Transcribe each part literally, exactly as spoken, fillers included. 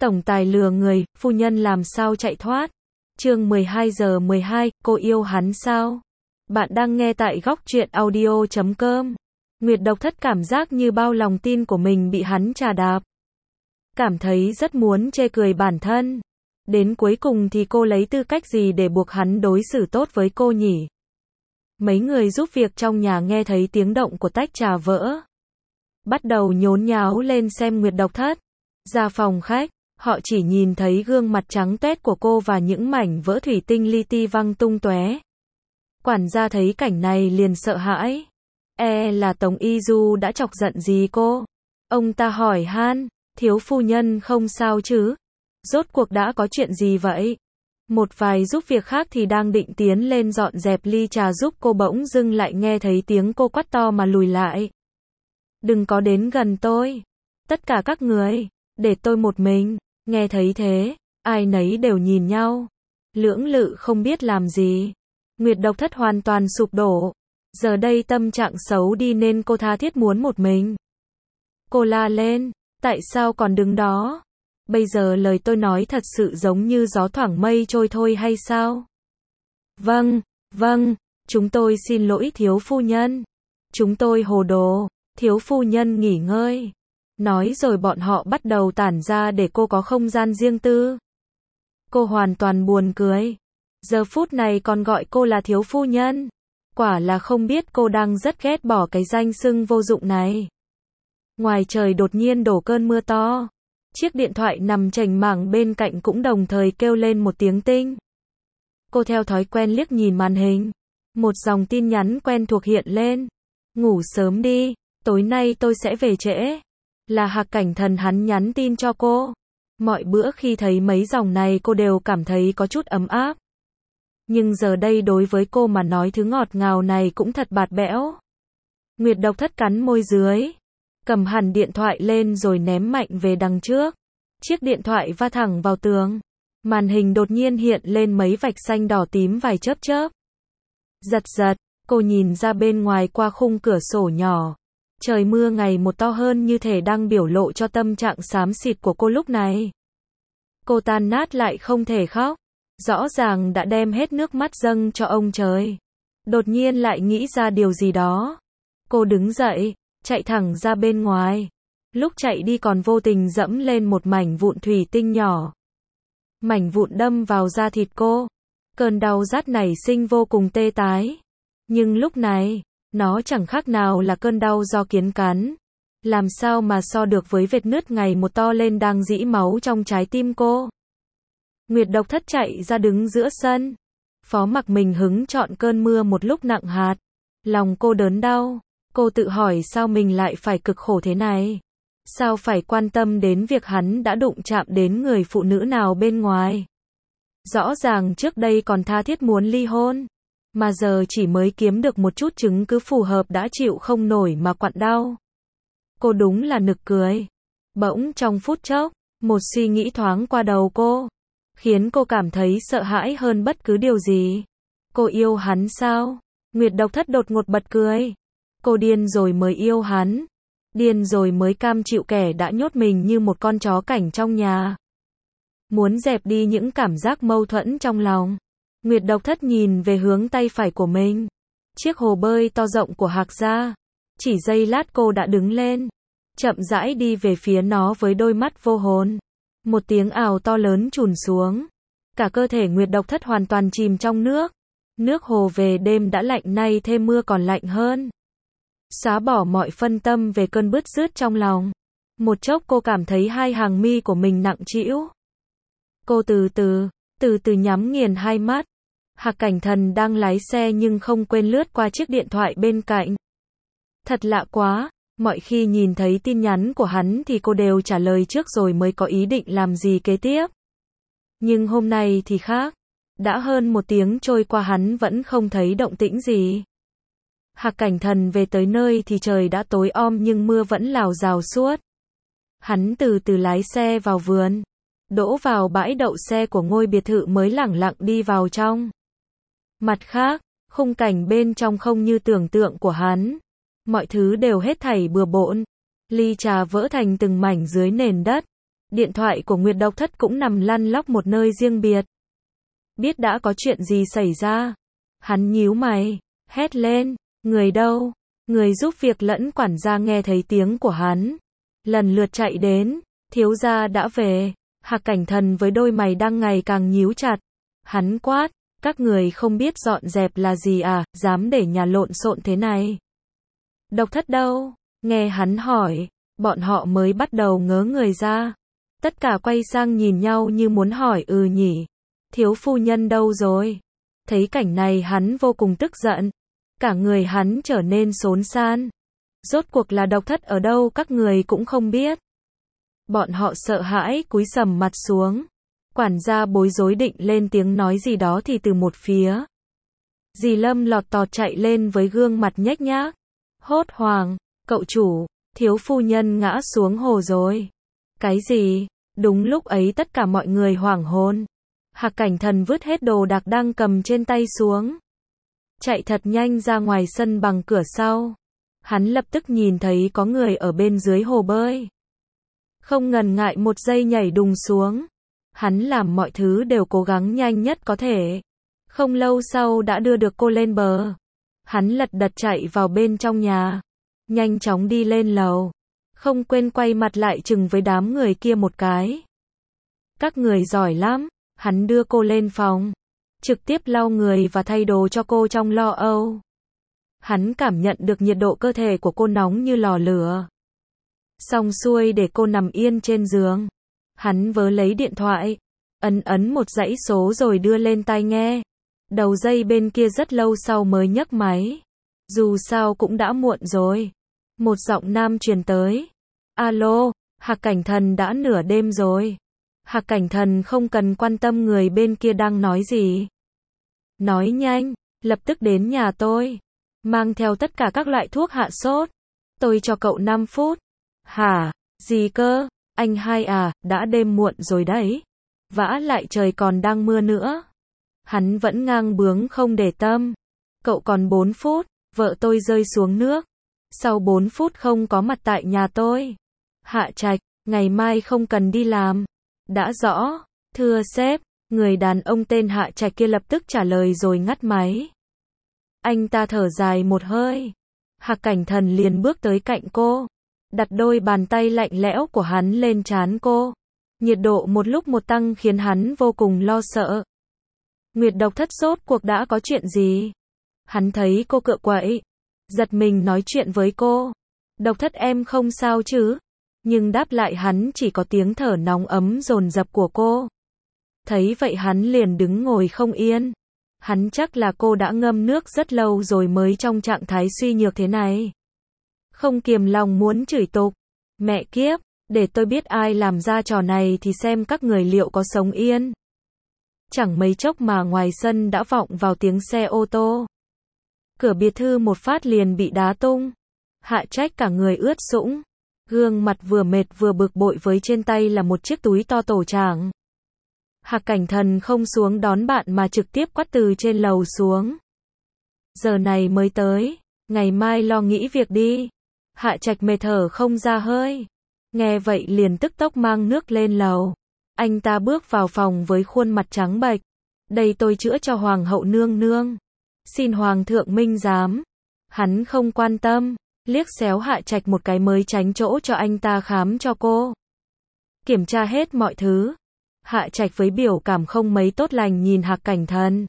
Tổng tài lừa người, phu nhân làm sao chạy thoát. Chương mười hai giờ mười hai, cô yêu hắn sao? Bạn đang nghe tại góc truyện audio chấm com. Nguyệt Độc Thất cảm giác như bao lòng tin của mình bị hắn trà đạp. Cảm thấy rất muốn chê cười bản thân. Đến cuối cùng thì cô lấy tư cách gì để buộc hắn đối xử tốt với cô nhỉ? Mấy người giúp việc trong nhà nghe thấy tiếng động của tách trà vỡ. Bắt đầu nhốn nháo lên xem Nguyệt Độc Thất. Ra phòng khách, họ chỉ nhìn thấy gương mặt trắng toét của cô và những mảnh vỡ thủy tinh li ti văng tung tóe. Quản gia thấy cảnh này liền sợ hãi. E là Tống Y Du đã chọc giận gì cô? Ông ta hỏi han, thiếu phu nhân không sao chứ? Rốt cuộc đã có chuyện gì vậy? Một vài giúp việc khác thì đang định tiến lên dọn dẹp ly trà giúp cô, bỗng dưng lại nghe thấy tiếng cô quát to mà lùi lại. Đừng có đến gần tôi. Tất cả các người, để tôi một mình. Nghe thấy thế, ai nấy đều nhìn nhau. Lưỡng lự không biết làm gì. Nguyệt Độc Thất hoàn toàn sụp đổ. Giờ đây tâm trạng xấu đi nên cô tha thiết muốn một mình. Cô la lên, tại sao còn đứng đó? Bây giờ lời tôi nói thật sự giống như gió thoảng mây trôi thôi hay sao? Vâng, vâng, chúng tôi xin lỗi thiếu phu nhân. Chúng tôi hồ đồ, thiếu phu nhân nghỉ ngơi. Nói rồi bọn họ bắt đầu tản ra để cô có không gian riêng tư. Cô hoàn toàn buồn cười. Giờ phút này còn gọi cô là thiếu phu nhân. Quả là không biết cô đang rất ghét bỏ cái danh xưng vô dụng này. Ngoài trời đột nhiên đổ cơn mưa to. Chiếc điện thoại nằm chành mảng bên cạnh cũng đồng thời kêu lên một tiếng tinh. Cô theo thói quen liếc nhìn màn hình. Một dòng tin nhắn quen thuộc hiện lên. Ngủ sớm đi, tối nay tôi sẽ về trễ. Là Hạc Cảnh Thần hắn nhắn tin cho cô. Mọi bữa khi thấy mấy dòng này cô đều cảm thấy có chút ấm áp. Nhưng giờ đây đối với cô mà nói thứ ngọt ngào này cũng thật bạt bẽo. Nguyệt Độc Thất cắn môi dưới. Cầm hẳn điện thoại lên rồi ném mạnh về đằng trước. Chiếc điện thoại va thẳng vào tường. Màn hình đột nhiên hiện lên mấy vạch xanh đỏ tím vài chớp chớp. Giật giật, cô nhìn ra bên ngoài qua khung cửa sổ nhỏ. Trời mưa ngày một to hơn như thể đang biểu lộ cho tâm trạng xám xịt của cô lúc này. Cô tan nát lại không thể khóc. Rõ ràng đã đem hết nước mắt dâng cho ông trời. Đột nhiên lại nghĩ ra điều gì đó. Cô đứng dậy, chạy thẳng ra bên ngoài. Lúc chạy đi còn vô tình dẫm lên một mảnh vụn thủy tinh nhỏ. Mảnh vụn đâm vào da thịt cô. Cơn đau rát nảy sinh vô cùng tê tái. Nhưng lúc này, nó chẳng khác nào là cơn đau do kiến cắn. Làm sao mà so được với vệt nứt ngày một to lên đang rỉ máu trong trái tim cô. Nguyệt Độc Thất chạy ra đứng giữa sân. Phó Mặc mình hứng chọn cơn mưa một lúc nặng hạt. Lòng cô đớn đau. Cô tự hỏi sao mình lại phải cực khổ thế này. Sao phải quan tâm đến việc hắn đã đụng chạm đến người phụ nữ nào bên ngoài. Rõ ràng trước đây còn tha thiết muốn ly hôn. Mà giờ chỉ mới kiếm được một chút chứng cứ phù hợp đã chịu không nổi mà quặn đau. Cô đúng là nực cười. Bỗng trong phút chốc, một suy nghĩ thoáng qua đầu cô. Khiến cô cảm thấy sợ hãi hơn bất cứ điều gì. Cô yêu hắn sao? Nguyệt Độc Thất đột ngột bật cười. Cô điên rồi mới yêu hắn. Điên rồi mới cam chịu kẻ đã nhốt mình như một con chó cảnh trong nhà. Muốn dẹp đi những cảm giác mâu thuẫn trong lòng. Nguyệt Độc Thất nhìn về hướng tay phải của mình. Chiếc hồ bơi to rộng của Hạc gia. Chỉ giây lát cô đã đứng lên. Chậm rãi đi về phía nó với đôi mắt vô hồn. Một tiếng ào to lớn trùn xuống. Cả cơ thể Nguyệt Độc Thất hoàn toàn chìm trong nước. Nước hồ về đêm đã lạnh, nay thêm mưa còn lạnh hơn. Xóa bỏ mọi phân tâm về cơn bứt rứt trong lòng. Một chốc cô cảm thấy hai hàng mi của mình nặng trĩu. Cô từ từ, từ từ nhắm nghiền hai mắt. Hạc Cảnh Thần đang lái xe nhưng không quên lướt qua chiếc điện thoại bên cạnh. Thật lạ quá, mọi khi nhìn thấy tin nhắn của hắn thì cô đều trả lời trước rồi mới có ý định làm gì kế tiếp. Nhưng hôm nay thì khác. Đã hơn một tiếng trôi qua hắn vẫn không thấy động tĩnh gì. Hạc Cảnh Thần về tới nơi thì trời đã tối om nhưng mưa vẫn lào rào suốt. Hắn từ từ lái xe vào vườn. Đỗ vào bãi đậu xe của ngôi biệt thự mới lẳng lặng đi vào trong. Mặt khác, khung cảnh bên trong không như tưởng tượng của hắn. Mọi thứ đều hết thảy bừa bộn. Ly trà vỡ thành từng mảnh dưới nền đất. Điện thoại của Nguyệt Độc Thất cũng nằm lăn lóc một nơi riêng biệt. Biết đã có chuyện gì xảy ra. Hắn nhíu mày, hét lên, người đâu? Người giúp việc lẫn quản gia nghe thấy tiếng của hắn. Lần lượt chạy đến, thiếu gia đã về. Hạc Cảnh Thần với đôi mày đang ngày càng nhíu chặt. Hắn quát, các người không biết dọn dẹp là gì à, dám để nhà lộn xộn thế này. Độc Thất đâu? Nghe hắn hỏi, bọn họ mới bắt đầu ngớ người ra. Tất cả quay sang nhìn nhau như muốn hỏi ừ nhỉ. Thiếu phu nhân đâu rồi? Thấy cảnh này hắn vô cùng tức giận. Cả người hắn trở nên xốn xan. Rốt cuộc là Độc Thất ở đâu các người cũng không biết. Bọn họ sợ hãi cúi sầm mặt xuống. Quản gia bối rối định lên tiếng nói gì đó thì từ một phía. Dì Lâm lọt tọt chạy lên với gương mặt nhếch nhác. Hốt hoảng, cậu chủ, thiếu phu nhân ngã xuống hồ rồi. Cái gì? Đúng lúc ấy tất cả mọi người hoảng hồn. Hạc Cảnh Thần vứt hết đồ đạc đang cầm trên tay xuống. Chạy thật nhanh ra ngoài sân bằng cửa sau. Hắn lập tức nhìn thấy có người ở bên dưới hồ bơi. Không ngần ngại một giây nhảy đùng xuống. Hắn làm mọi thứ đều cố gắng nhanh nhất có thể. Không lâu sau đã đưa được cô lên bờ. Hắn lật đật chạy vào bên trong nhà. Nhanh chóng đi lên lầu. Không quên quay mặt lại chừng với đám người kia một cái. Các người giỏi lắm. Hắn đưa cô lên phòng. Trực tiếp lau người và thay đồ cho cô trong lo âu. Hắn cảm nhận được nhiệt độ cơ thể của cô nóng như lò lửa. Xong xuôi để cô nằm yên trên giường. Hắn vớ lấy điện thoại. Ấn ấn một dãy số rồi đưa lên tai nghe. Đầu dây bên kia rất lâu sau mới nhấc máy. Dù sao cũng đã muộn rồi. Một giọng nam truyền tới. Alo, Hạc Cảnh Thần đã nửa đêm rồi. Hạc Cảnh Thần không cần quan tâm người bên kia đang nói gì. Nói nhanh, lập tức đến nhà tôi. Mang theo tất cả các loại thuốc hạ sốt. Tôi cho cậu năm phút. Hả, gì cơ? Anh hai à, đã đêm muộn rồi đấy. Vả lại trời còn đang mưa nữa. Hắn vẫn ngang bướng không để tâm. Cậu còn bốn phút, vợ tôi rơi xuống nước. Sau bốn phút không có mặt tại nhà tôi. Hạ Trạch, ngày mai không cần đi làm. Đã rõ, thưa sếp, người đàn ông tên Hạ Trạch kia lập tức trả lời rồi ngắt máy. Anh ta thở dài một hơi. Hạc Cảnh Thần liền bước tới cạnh cô. Đặt đôi bàn tay lạnh lẽo của hắn lên trán cô. Nhiệt độ một lúc một tăng khiến hắn vô cùng lo sợ. Nguyệt Độc Thất sốt cuộc đã có chuyện gì? Hắn thấy cô cựa quậy. Giật mình nói chuyện với cô. Độc Thất em không sao chứ? Nhưng đáp lại hắn chỉ có tiếng thở nóng ấm dồn dập của cô. Thấy vậy hắn liền đứng ngồi không yên. Hắn chắc là cô đã ngâm nước rất lâu rồi mới trong trạng thái suy nhược thế này. Không kiềm lòng muốn chửi tục. Mẹ kiếp, để tôi biết ai làm ra trò này thì xem các người liệu có sống yên. Chẳng mấy chốc mà ngoài sân đã vọng vào tiếng xe ô tô. Cửa biệt thự một phát liền bị đá tung. Hạ Trách cả người ướt sũng. Gương mặt vừa mệt vừa bực bội với trên tay là một chiếc túi to tổ tràng. Hạc Cảnh Thần không xuống đón bạn mà trực tiếp quát từ trên lầu xuống. Giờ này mới tới, ngày mai lo nghĩ việc đi. Hạ Trạch mệt thở không ra hơi. Nghe vậy liền tức tốc mang nước lên lầu. Anh ta bước vào phòng với khuôn mặt trắng bệch. Đây tôi chữa cho Hoàng hậu nương nương. Xin Hoàng thượng minh giám. Hắn không quan tâm. Liếc xéo Hạ Trạch một cái mới tránh chỗ cho anh ta khám cho cô. Kiểm tra hết mọi thứ. Hạ Trạch với biểu cảm không mấy tốt lành nhìn Hạc Cảnh Thần.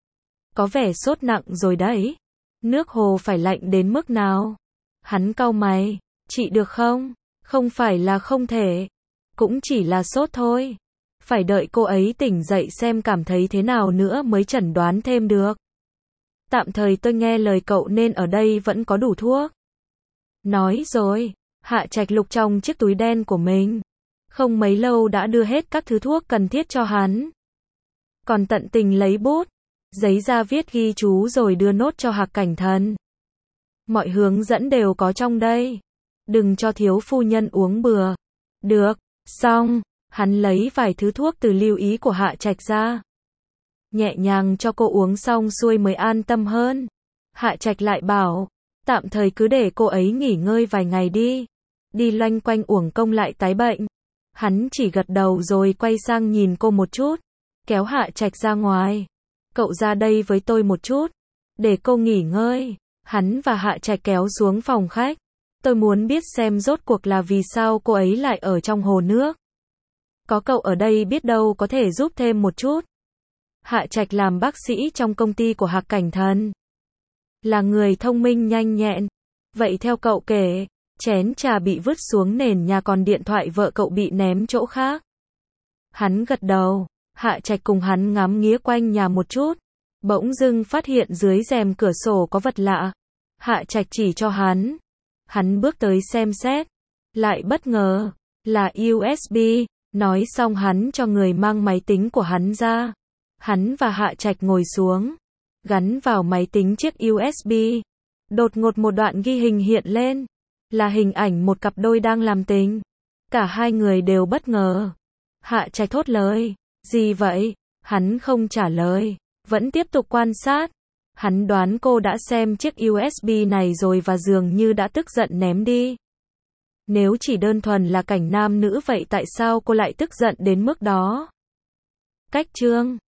Có vẻ sốt nặng rồi đấy. Nước hồ phải lạnh đến mức nào? Hắn cau mày. Chị được không? Không phải là không thể. Cũng chỉ là sốt thôi. Phải đợi cô ấy tỉnh dậy xem cảm thấy thế nào nữa mới chẩn đoán thêm được. Tạm thời tôi nghe lời cậu nên ở đây vẫn có đủ thuốc. Nói rồi, Hạ Trạch lục trong chiếc túi đen của mình. Không mấy lâu đã đưa hết các thứ thuốc cần thiết cho hắn. Còn tận tình lấy bút, giấy ra viết ghi chú rồi đưa nốt cho Hạc Cảnh Thần. Mọi hướng dẫn đều có trong đây. Đừng cho thiếu phu nhân uống bừa. Được, xong, hắn lấy vài thứ thuốc từ lưu ý của Hạ Trạch ra. Nhẹ nhàng cho cô uống xong xuôi mới an tâm hơn. Hạ Trạch lại bảo, tạm thời cứ để cô ấy nghỉ ngơi vài ngày đi. Đi loanh quanh uổng công lại tái bệnh. Hắn chỉ gật đầu rồi quay sang nhìn cô một chút, kéo Hạ Trạch ra ngoài. Cậu ra đây với tôi một chút, để cô nghỉ ngơi. Hắn và Hạ Trạch kéo xuống phòng khách. Tôi muốn biết xem rốt cuộc là vì sao cô ấy lại ở trong hồ nước. Có cậu ở đây biết đâu có thể giúp thêm một chút. Hạ Trạch làm bác sĩ trong công ty của Hạc Cảnh Thần. Là người thông minh nhanh nhẹn. Vậy theo cậu kể, chén trà bị vứt xuống nền nhà còn điện thoại vợ cậu bị ném chỗ khác. Hắn gật đầu. Hạ Trạch cùng hắn ngắm nghía quanh nhà một chút. Bỗng dưng phát hiện dưới rèm cửa sổ có vật lạ. Hạ Trạch chỉ cho hắn. Hắn bước tới xem xét. Lại bất ngờ. Là u ét bê. Nói xong hắn cho người mang máy tính của hắn ra. Hắn và Hạ Trạch ngồi xuống. Gắn vào máy tính chiếc u ét bê. Đột ngột một đoạn ghi hình hiện lên. Là hình ảnh một cặp đôi đang làm tình. Cả hai người đều bất ngờ. Hạ Trạch thốt lời. Gì vậy? Hắn không trả lời. Vẫn tiếp tục quan sát. Hắn đoán cô đã xem chiếc u ét bê này rồi và dường như đã tức giận ném đi. Nếu chỉ đơn thuần là cảnh nam nữ vậy tại sao cô lại tức giận đến mức đó? Cách chương